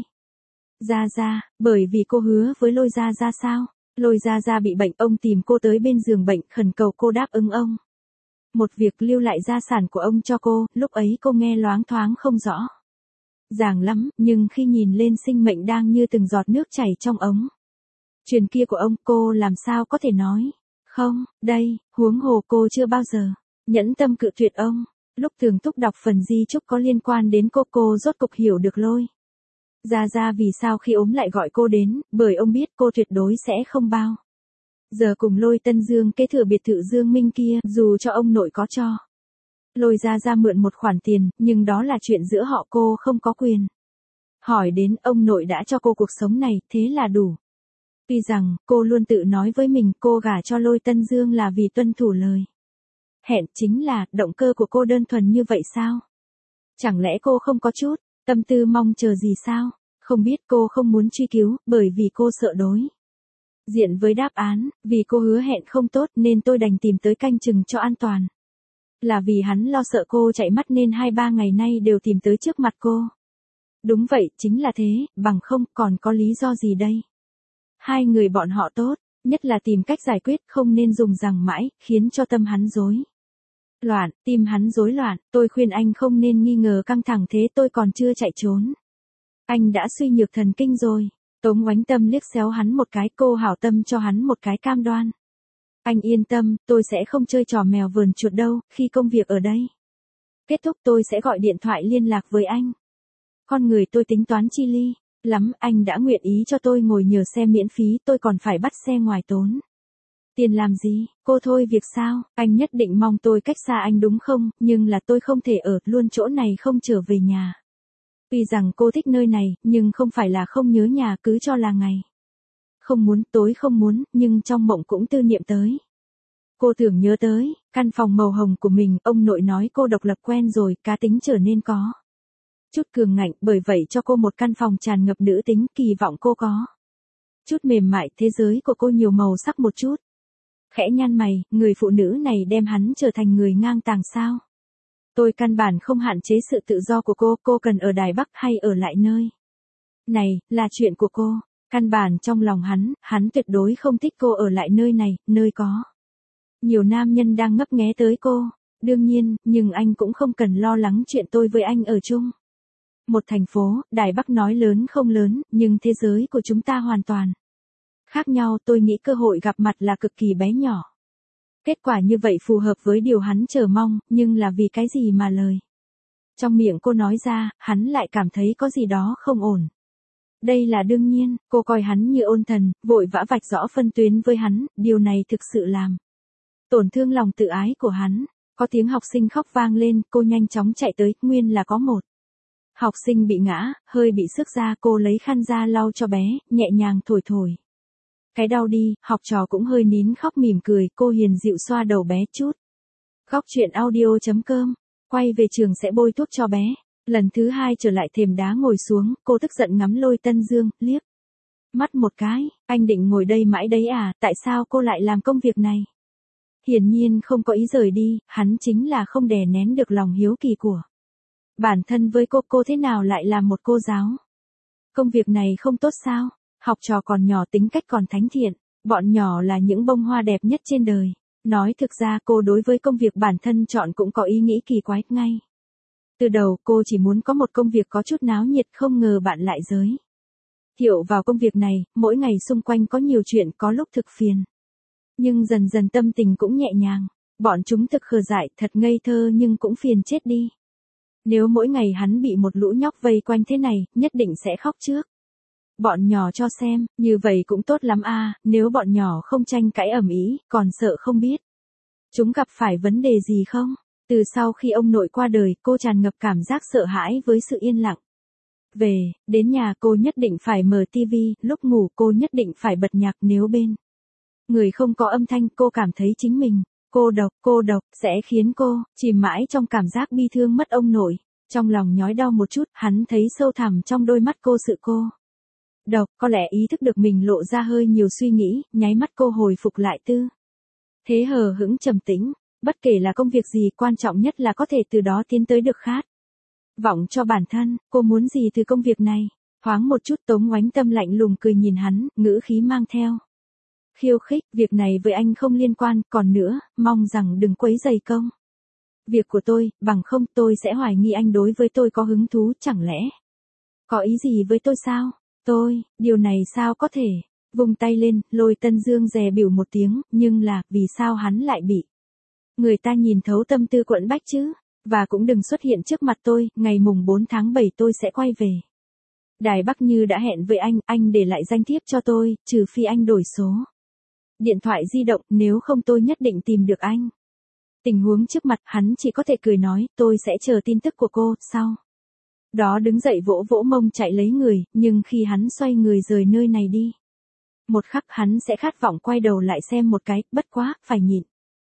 Gia Gia? Bởi vì cô hứa với Lôi Gia Gia sao? Lôi Gia Gia bị bệnh, ông tìm cô tới bên giường bệnh, khẩn cầu cô đáp ứng ông một việc, lưu lại gia sản của ông cho cô. Lúc ấy cô nghe loáng thoáng không rõ ràng lắm, nhưng khi nhìn lên sinh mệnh đang như từng giọt nước chảy trong ống truyền kia của ông, cô làm sao có thể nói không. Đây, huống hồ cô chưa bao giờ nhẫn tâm cự tuyệt ông. Lúc Thường Túc đọc phần di chúc có liên quan đến cô, cô rốt cục hiểu được Lôi Gia Gia vì sao khi ốm lại gọi cô đến, bởi ông biết cô tuyệt đối sẽ không bao giờ cùng Lôi Tân Dương kế thừa biệt thự Dương Minh kia, dù cho ông nội có cho Lôi Gia Gia mượn một khoản tiền, nhưng đó là chuyện giữa họ, cô không có quyền hỏi đến. Ông nội đã cho cô cuộc sống này, thế là đủ. Tuy rằng, cô luôn tự nói với mình cô gả cho Lôi Tân Dương là vì tuân thủ lời hẹn, chính là, động cơ của cô đơn thuần như vậy sao? Chẳng lẽ cô không có chút tâm tư mong chờ gì sao? Không biết, cô không muốn truy cứu, bởi vì cô sợ đối diện với đáp án. Vì cô hứa hẹn không tốt nên tôi đành tìm tới canh chừng cho an toàn. Là vì hắn lo sợ cô chạy mất nên hai ba ngày nay đều tìm tới trước mặt cô. Đúng vậy, chính là thế, bằng không còn có lý do gì đây? Hai người bọn họ tốt, nhất là tìm cách giải quyết, không nên dùng rằng mãi, khiến cho tâm hắn rối loạn, tim hắn rối loạn. Tôi khuyên anh không nên nghi ngờ căng thẳng thế, tôi còn chưa chạy trốn. Anh đã suy nhược thần kinh rồi. Tống Oánh Tâm liếc xéo hắn một cái, cô hảo tâm cho hắn một cái cam đoan. Anh yên tâm, tôi sẽ không chơi trò mèo vờn chuột đâu. Khi công việc ở đây kết thúc tôi sẽ gọi điện thoại liên lạc với anh. Con người tôi tính toán chi ly lắm, anh đã nguyện ý cho tôi ngồi nhờ xe miễn phí, tôi còn phải bắt xe ngoài tốn Tiền làm gì, cô thôi việc sao, anh nhất định mong tôi cách xa anh đúng không, nhưng là tôi không thể ở luôn chỗ này không trở về nhà. Tuy rằng cô thích nơi này, nhưng không phải là không nhớ nhà cứ cho là ngày. Không muốn, tối không muốn, nhưng trong mộng cũng tư niệm tới. Cô tưởng nhớ tới, căn phòng màu hồng của mình, ông nội nói cô độc lập quen rồi, cá tính trở nên có chút cường ngạnh, bởi vậy cho cô một căn phòng tràn ngập nữ tính, kỳ vọng cô có chút mềm mại, thế giới của cô nhiều màu sắc một chút. Khẽ nhăn mày, người phụ nữ này đem hắn trở thành người ngang tàng sao? Tôi căn bản không hạn chế sự tự do của cô, cô cần ở Đài Bắc hay ở lại nơi này, là chuyện của cô. Căn bản trong lòng hắn, hắn tuyệt đối không thích cô ở lại nơi này, nơi có nhiều nam nhân đang ngấp nghé tới cô. Đương nhiên, nhưng anh cũng không cần lo lắng chuyện tôi với anh ở chung một thành phố. Đài Bắc nói lớn không lớn, nhưng thế giới của chúng ta hoàn toàn khác nhau, tôi nghĩ cơ hội gặp mặt là cực kỳ bé nhỏ. Kết quả như vậy phù hợp với điều hắn chờ mong, nhưng là vì cái gì mà lời trong miệng cô nói ra, hắn lại cảm thấy có gì đó không ổn. Đây là đương nhiên, cô coi hắn như ôn thần, vội vã vạch rõ phân tuyến với hắn, điều này thực sự làm tổn thương lòng tự ái của hắn. Có tiếng học sinh khóc vang lên, cô nhanh chóng chạy tới, nguyên là có một học sinh bị ngã, hơi bị sức ra, cô lấy khăn ra lau cho bé, nhẹ nhàng thổi thổi cái đau đi, học trò cũng hơi nín khóc mỉm cười, cô hiền dịu xoa đầu bé chút. Góc truyện audio chấm com, quay về trường sẽ bôi thuốc cho bé. Lần thứ hai trở lại thềm đá ngồi xuống, cô tức giận ngắm Lôi Tân Dương, liếc mắt một cái, anh định ngồi đây mãi đấy à, tại sao cô lại làm công việc này? Hiển nhiên không có ý rời đi, hắn chính là không đè nén được lòng hiếu kỳ của bản thân với cô, cô thế nào lại làm một cô giáo? Công việc này không tốt sao? Học trò còn nhỏ tính cách còn thánh thiện, bọn nhỏ là những bông hoa đẹp nhất trên đời. Nói thực ra cô đối với công việc bản thân chọn cũng có ý nghĩ kỳ quái ngay. Từ đầu cô chỉ muốn có một công việc có chút náo nhiệt, không ngờ bạn lại giới thiệu vào công việc này, mỗi ngày xung quanh có nhiều chuyện, có lúc thực phiền. Nhưng dần dần tâm tình cũng nhẹ nhàng, bọn chúng thực khờ dại, thật ngây thơ nhưng cũng phiền chết đi. Nếu mỗi ngày hắn bị một lũ nhóc vây quanh thế này, nhất định sẽ khóc trước bọn nhỏ cho xem, như vậy cũng tốt lắm a, nếu bọn nhỏ không tranh cãi ầm ĩ, còn sợ không biết chúng gặp phải vấn đề gì không? Từ sau khi ông nội qua đời, cô tràn ngập cảm giác sợ hãi với sự yên lặng. Về, đến nhà cô nhất định phải mở tivi, lúc ngủ cô nhất định phải bật nhạc, nếu bên người không có âm thanh, cô cảm thấy chính mình cô độc, cô độc sẽ khiến cô chìm mãi trong cảm giác bi thương mất ông nội. Trong lòng nhói đau một chút, hắn thấy sâu thẳm trong đôi mắt cô sự cô độc, có lẽ ý thức được mình lộ ra hơi nhiều suy nghĩ, nháy mắt cô hồi phục lại tư thế hờ hững trầm tĩnh. Bất kể là công việc gì, quan trọng nhất là có thể từ đó tiến tới được khát vọng cho bản thân. Cô muốn gì từ công việc này? Thoáng một chút Tống Oánh Tâm lạnh lùng cười nhìn hắn, ngữ khí mang theo khiêu khích, việc này với anh không liên quan, còn nữa, mong rằng đừng quấy rầy công việc của tôi, bằng không tôi sẽ hoài nghi anh đối với tôi có hứng thú, chẳng lẽ có ý gì với tôi sao? Tôi, điều này sao có thể? Vung tay lên, Lôi Tân Dương dè bỉu một tiếng, nhưng là, vì sao hắn lại bị người ta nhìn thấu tâm tư quẫn bách chứ? Và cũng đừng xuất hiện trước mặt tôi, ngày mùng bốn tháng bảy tôi sẽ quay về Đài Bắc như đã hẹn với anh, anh để lại danh thiếp cho tôi, trừ phi anh đổi số điện thoại di động, nếu không tôi nhất định tìm được anh. Tình huống trước mặt, hắn chỉ có thể cười nói, tôi sẽ chờ tin tức của cô, sau đó đứng dậy vỗ vỗ mông chạy lấy người, nhưng khi hắn xoay người rời nơi này đi, một khắc hắn sẽ khát vọng quay đầu lại xem một cái, bất quá, phải nhịn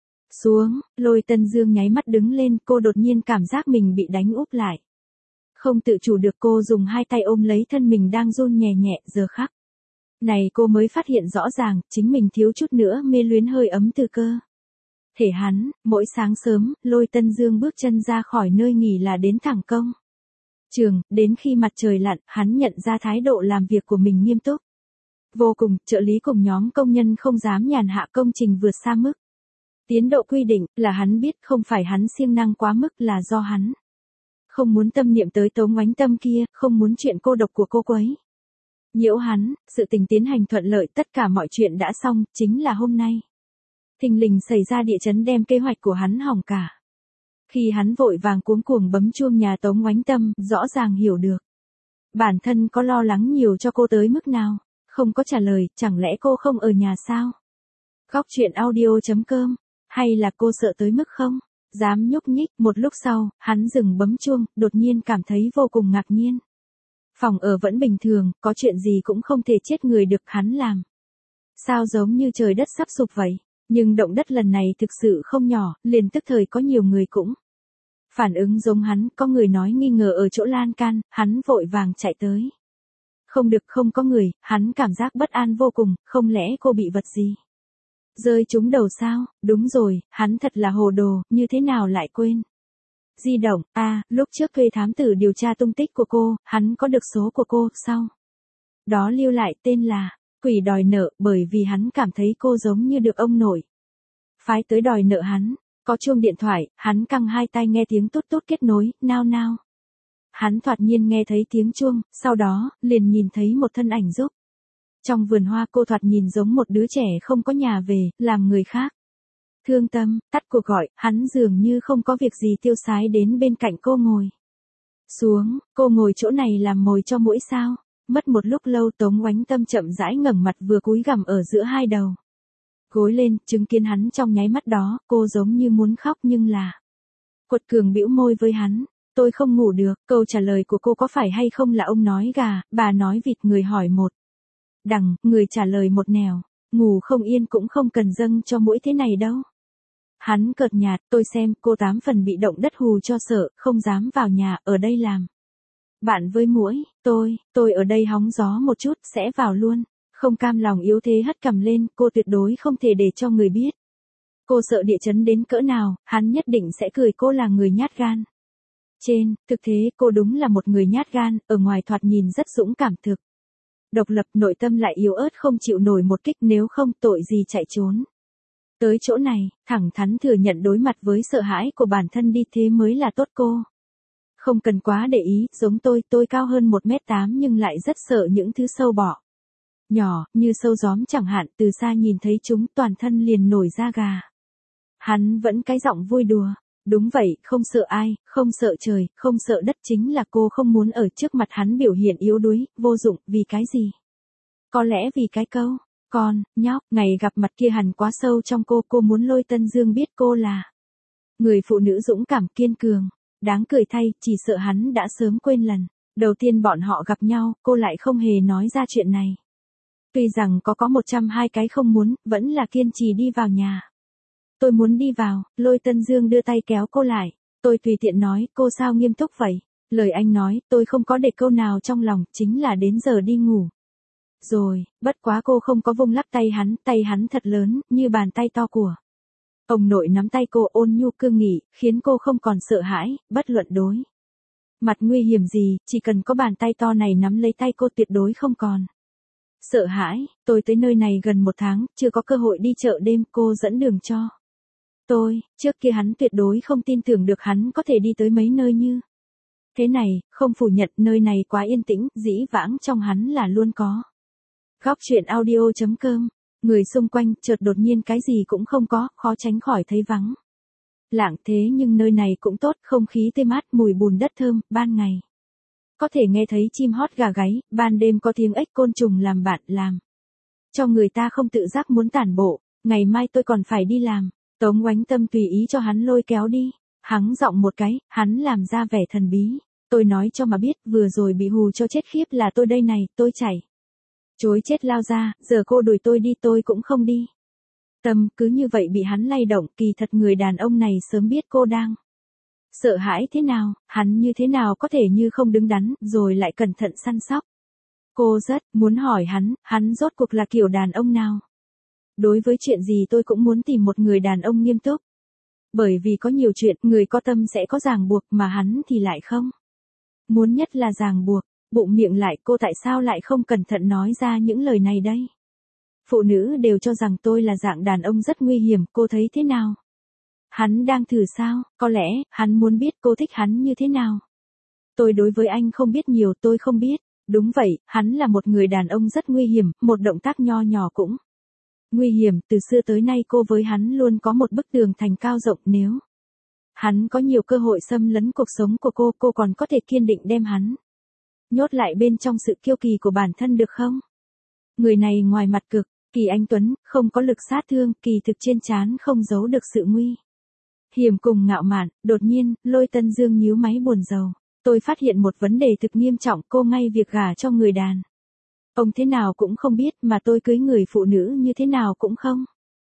xuống. Lôi Tân Dương nháy mắt đứng lên, cô đột nhiên cảm giác mình bị đánh úp lại. Không tự chủ được cô dùng hai tay ôm lấy thân mình đang run nhẹ nhẹ, giờ khắc này cô mới phát hiện rõ ràng, chính mình thiếu chút nữa mê luyến hơi ấm từ cơ thể hắn. Mỗi sáng sớm, Lôi Tân Dương bước chân ra khỏi nơi nghỉ là đến thẳng công trường, đến khi mặt trời lặn, hắn nhận ra thái độ làm việc của mình nghiêm túc vô cùng. Trợ lý cùng nhóm công nhân không dám nhàn hạ, công trình vượt xa mức tiến độ quy định, là hắn biết, không phải hắn siêng năng quá mức, là do hắn không muốn tâm niệm tới Tống Oánh Tâm kia, không muốn chuyện cô độc của cô quấy nhiễu hắn. Sự tình tiến hành thuận lợi, tất cả mọi chuyện đã xong, chính là hôm nay thình lình xảy ra địa chấn đem kế hoạch của hắn hỏng cả. Khi hắn vội vàng cuống cuồng bấm chuông nhà Tống Oánh Tâm, rõ ràng hiểu được bản thân có lo lắng nhiều cho cô tới mức nào. Không có trả lời, chẳng lẽ cô không ở nhà sao? Góc truyện audio.com. Hay là cô sợ tới mức không dám nhúc nhích? Một lúc sau, hắn dừng bấm chuông, đột nhiên cảm thấy vô cùng ngạc nhiên. Phòng ở vẫn bình thường, có chuyện gì cũng không thể chết người được hắn làm. Sao giống như trời đất sắp sụp vậy? Nhưng động đất lần này thực sự không nhỏ, liền tức thời có nhiều người cũng phản ứng giống hắn, có người nói nghi ngờ ở chỗ lan can, hắn vội vàng chạy tới. Không được, không có người, hắn cảm giác bất an vô cùng, không lẽ cô bị vật gì rơi trúng đầu sao? Đúng rồi, hắn thật là hồ đồ, như thế nào lại quên di động? À, lúc trước thuê thám tử điều tra tung tích của cô, hắn có được số của cô, sau đó lưu lại tên là Quỷ đòi nợ, bởi vì hắn cảm thấy cô giống như được ông nội phái tới đòi nợ hắn. Có chuông điện thoại, hắn căng hai tay nghe tiếng tút tút kết nối, nao nao. Hắn thoạt nhiên nghe thấy tiếng chuông, sau đó, liền nhìn thấy một thân ảnh giúp. Trong vườn hoa cô thoạt nhìn giống một đứa trẻ không có nhà về, làm người khác thương tâm. Tắt cuộc gọi, hắn dường như không có việc gì tiêu sái đến bên cạnh cô ngồi xuống. Cô ngồi chỗ này làm mồi cho muỗi sao? Mất một lúc lâu Tống Oánh Tâm chậm rãi ngẩng mặt vừa cúi gằm ở giữa hai đầu gối lên, chứng kiến hắn trong nháy mắt đó, cô giống như muốn khóc nhưng là quật cường bĩu môi với hắn. Tôi không ngủ được. Câu trả lời của cô có phải hay không là ông nói gà, bà nói vịt, người hỏi một đằng, người trả lời một nẻo. Ngủ không yên cũng không cần dâng cho muỗi thế này đâu. Hắn cợt nhạt, tôi xem cô tám phần bị động đất hù cho sợ, không dám vào nhà, ở đây làm bạn với muỗi. Tôi, tôi ở đây hóng gió một chút, sẽ vào luôn. Không cam lòng yếu thế hất cằm lên, cô tuyệt đối không thể để cho người biết. Cô sợ địa chấn đến cỡ nào, hắn nhất định sẽ cười cô là người nhát gan. Trên, thực thế cô đúng là một người nhát gan, ở ngoài thoạt nhìn rất dũng cảm thực. Độc lập, nội tâm lại yếu ớt không chịu nổi một kích, nếu không tội gì chạy trốn tới chỗ này, thẳng thắn thừa nhận đối mặt với sợ hãi của bản thân đi, thế mới là tốt. Cô không cần quá để ý, giống tôi, tôi cao hơn một mét tám nhưng lại rất sợ những thứ sâu bọ nhỏ, như sâu gióm chẳng hạn, từ xa nhìn thấy chúng toàn thân liền nổi da gà. Hắn vẫn cái giọng vui đùa. Đúng vậy, không sợ ai, không sợ trời, không sợ đất, chính là cô không muốn ở trước mặt hắn biểu hiện yếu đuối, vô dụng, vì cái gì? Có lẽ vì cái câu, con, nhóc, ngày gặp mặt kia hằn quá sâu trong cô, cô muốn lôi Tân Dương biết cô là người phụ nữ dũng cảm kiên cường. Đáng cười thay, chỉ sợ hắn đã sớm quên lần đầu tiên bọn họ gặp nhau, cô lại không hề nói ra chuyện này. Tuy rằng có có một trăm hai cái không muốn, vẫn là kiên trì đi vào nhà. Tôi muốn đi vào, lôi Tân Dương đưa tay kéo cô lại. Tôi tùy tiện nói, cô sao nghiêm túc vậy? Lời anh nói, tôi không có để câu nào trong lòng, chính là đến giờ đi ngủ rồi. Bất quá cô không có vung lắc tay hắn, tay hắn thật lớn, như bàn tay to của ông nội nắm tay cô, ôn nhu cương nghị, khiến cô không còn sợ hãi, bất luận đối mặt nguy hiểm gì, chỉ cần có bàn tay to này nắm lấy tay cô tuyệt đối không còn sợ hãi. Tôi tới nơi này gần một tháng, chưa có cơ hội đi chợ đêm, cô dẫn đường cho tôi. Trước kia hắn tuyệt đối không tin tưởng được hắn có thể đi tới mấy nơi như thế này, không phủ nhận nơi này quá yên tĩnh, dĩ vãng trong hắn là luôn có. Góc truyện audio.com. Người xung quanh chợt đột nhiên cái gì cũng không có, khó tránh khỏi thấy vắng lặng. Thế nhưng nơi này cũng tốt, không khí tươi mát, mùi bùn đất thơm, ban ngày có thể nghe thấy chim hót gà gáy, ban đêm có tiếng ếch côn trùng làm bạn, làm cho người ta không tự giác muốn tản bộ. Ngày mai tôi còn phải đi làm. Tống Oánh Tâm tùy ý cho hắn lôi kéo đi. Hắng giọng một cái, hắn làm ra vẻ thần bí. Tôi nói cho mà biết, vừa rồi bị hù cho chết khiếp là tôi đây này, tôi chảy chối chết lao ra, giờ cô đuổi tôi đi tôi cũng không đi. Tâm cứ như vậy bị hắn lay động, kỳ thật người đàn ông này sớm biết cô đang sợ hãi thế nào, hắn như thế nào có thể như không đứng đắn, rồi lại cẩn thận săn sóc. Cô rất muốn hỏi hắn, hắn rốt cuộc là kiểu đàn ông nào? Đối với chuyện gì tôi cũng muốn tìm một người đàn ông nghiêm túc. Bởi vì có nhiều chuyện, người có tâm sẽ có ràng buộc, mà hắn thì lại không muốn nhất là ràng buộc. Bụng miệng lại, cô tại sao lại không cẩn thận nói ra những lời này đây? Phụ nữ đều cho rằng tôi là dạng đàn ông rất nguy hiểm, cô thấy thế nào? Hắn đang thử sao? Có lẽ, hắn muốn biết cô thích hắn như thế nào? Tôi đối với anh không biết nhiều, tôi không biết. Đúng vậy, hắn là một người đàn ông rất nguy hiểm, một động tác nho nhỏ cũng nguy hiểm. Từ xưa tới nay cô với hắn luôn có một bức tường thành cao rộng, nếu hắn có nhiều cơ hội xâm lấn cuộc sống của cô, cô còn có thể kiên định đem hắn nhốt lại bên trong sự kiêu kỳ của bản thân được không? Người này ngoài mặt cực Kỳ anh tuấn, không có lực sát thương, kỳ thực trên trán không giấu được sự nguy hiểm cùng ngạo mạn. Đột nhiên, Lôi Tân Dương nhíu máy buồn rầu. Tôi phát hiện một vấn đề thực nghiêm trọng, cô ngay việc gả cho người đàn ông thế nào cũng không biết, mà tôi cưới người phụ nữ như thế nào cũng không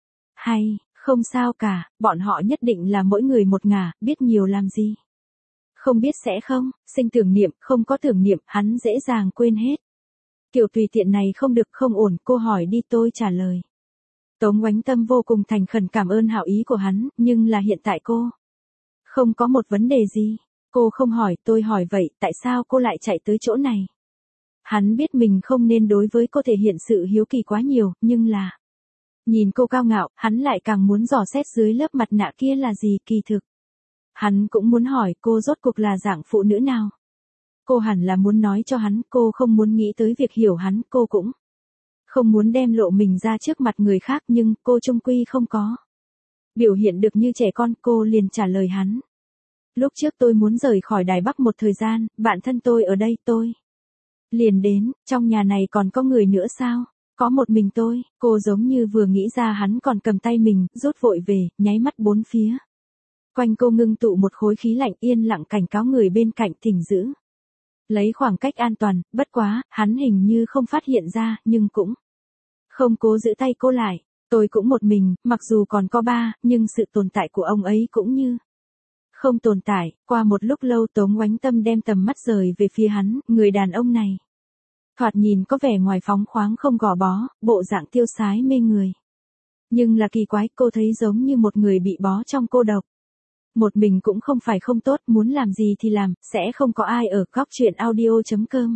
hay. Không sao cả, bọn họ nhất định là mỗi người một ngả, biết nhiều làm gì. Không biết sẽ không, sinh tưởng niệm, không có tưởng niệm, hắn dễ dàng quên hết. Kiểu tùy tiện này không được, không ổn, cô hỏi đi tôi trả lời. Tống Oánh Tâm vô cùng thành khẩn cảm ơn hảo ý của hắn, nhưng là hiện tại cô không có một vấn đề gì. Cô không hỏi, tôi hỏi vậy, tại sao cô lại chạy tới chỗ này? Hắn biết mình không nên đối với cô thể hiện sự hiếu kỳ quá nhiều, nhưng là nhìn cô cao ngạo, hắn lại càng muốn dò xét dưới lớp mặt nạ kia là gì. Kỳ thực hắn cũng muốn hỏi cô rốt cuộc là dạng phụ nữ nào. Cô hẳn là muốn nói cho hắn, cô không muốn nghĩ tới việc hiểu hắn, cô cũng không muốn đem lộ mình ra trước mặt người khác, nhưng cô chung quy không có biểu hiện được như trẻ con, cô liền trả lời hắn. Lúc trước tôi muốn rời khỏi Đài Bắc một thời gian, bạn thân tôi ở đây, tôi liền đến. Trong nhà này còn có người nữa sao? Có một mình tôi. Cô giống như vừa nghĩ ra hắn còn cầm tay mình, rút vội về, nháy mắt bốn phía quanh cô ngưng tụ một khối khí lạnh, yên lặng cảnh cáo người bên cạnh thỉnh giữ lấy khoảng cách an toàn. Bất quá, hắn hình như không phát hiện ra, nhưng cũng không cố giữ tay cô lại. Tôi cũng một mình, mặc dù còn có ba, nhưng sự tồn tại của ông ấy cũng như không tồn tại. Qua một lúc lâu, Tống Oánh Tâm đem tầm mắt rời về phía hắn. Người đàn ông này thoạt nhìn có vẻ ngoài phóng khoáng không gò bó, bộ dạng tiêu sái mê người. Nhưng là kỳ quái, cô thấy giống như một người bị bó trong cô độc. Một mình cũng không phải không tốt, muốn làm gì thì làm, sẽ không có ai ở. Góc truyện audio chấm com.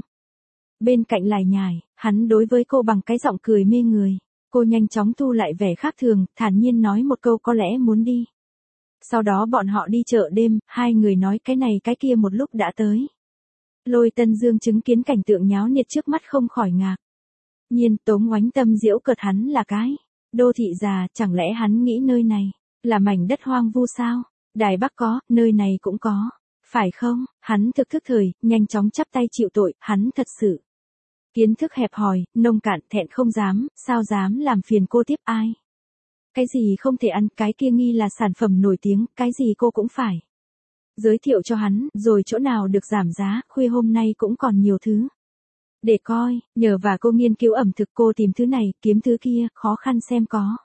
Bên cạnh lải nhải, hắn đối với cô bằng cái giọng cười mê người. Cô nhanh chóng thu lại vẻ khác thường, thản nhiên nói một câu có lẽ muốn đi. Sau đó bọn họ đi chợ đêm, hai người nói cái này cái kia một lúc đã tới. Lôi Tân Dương chứng kiến cảnh tượng nháo nhiệt trước mắt không khỏi ngạc nhiên. Tống Oánh Tâm giễu cợt hắn là cái đô thị già, chẳng lẽ hắn nghĩ nơi này là mảnh đất hoang vu sao? Đài Bắc có, nơi này cũng có, phải không? Hắn thực thức thời, nhanh chóng chắp tay chịu tội. Hắn thật sự kiến thức hẹp hòi, nông cạn, thẹn không dám, sao dám làm phiền cô tiếp ai? Cái gì không thể ăn, cái kia nghi là sản phẩm nổi tiếng, cái gì cô cũng phải giới thiệu cho hắn, rồi chỗ nào được giảm giá, khuya hôm nay cũng còn nhiều thứ để coi. Nhờ và cô nghiên cứu ẩm thực, cô tìm thứ này, kiếm thứ kia, khó khăn xem có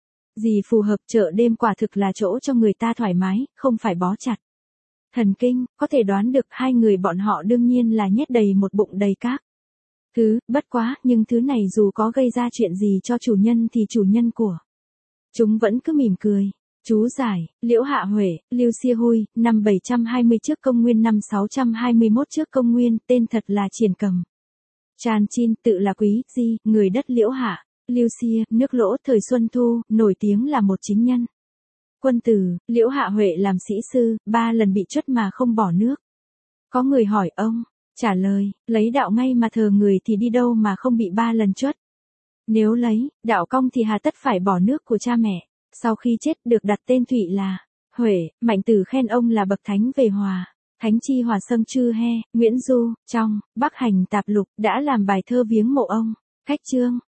gì phù hợp. Chợ đêm quả thực là chỗ cho người ta thoải mái, không phải bó chặt thần kinh. Có thể đoán được hai người bọn họ đương nhiên là nhét đầy một bụng đầy các thứ. Bất quá, nhưng thứ này dù có gây ra chuyện gì cho chủ nhân thì chủ nhân của chúng vẫn cứ mỉm cười. Chú giải, Liễu Hạ Huệ, Lưu Xia Hui, năm bảy trăm hai mươi trước công nguyên, năm sáu trăm hai mươi mốt trước công nguyên, tên thật là Triển Cầm Tràn Chin, tự là Quý Di, người đất Liễu Hạ. Lưu Xia, nước Lỗ, thời Xuân Thu, nổi tiếng là một chính nhân quân tử. Liễu Hạ Huệ làm sĩ sư, ba lần bị truất mà không bỏ nước. Có người hỏi ông, trả lời, lấy đạo ngay mà thờ người thì đi đâu mà không bị ba lần truất. Nếu lấy đạo cong thì hà tất phải bỏ nước của cha mẹ. Sau khi chết được đặt tên Thụy là Huệ. Mạnh Tử khen ông là bậc thánh về hòa. Thánh chi hòa sâm chư he. Nguyễn Du, trong Bắc Hành Tạp Lục, đã làm bài thơ viếng mộ ông. Khách chương.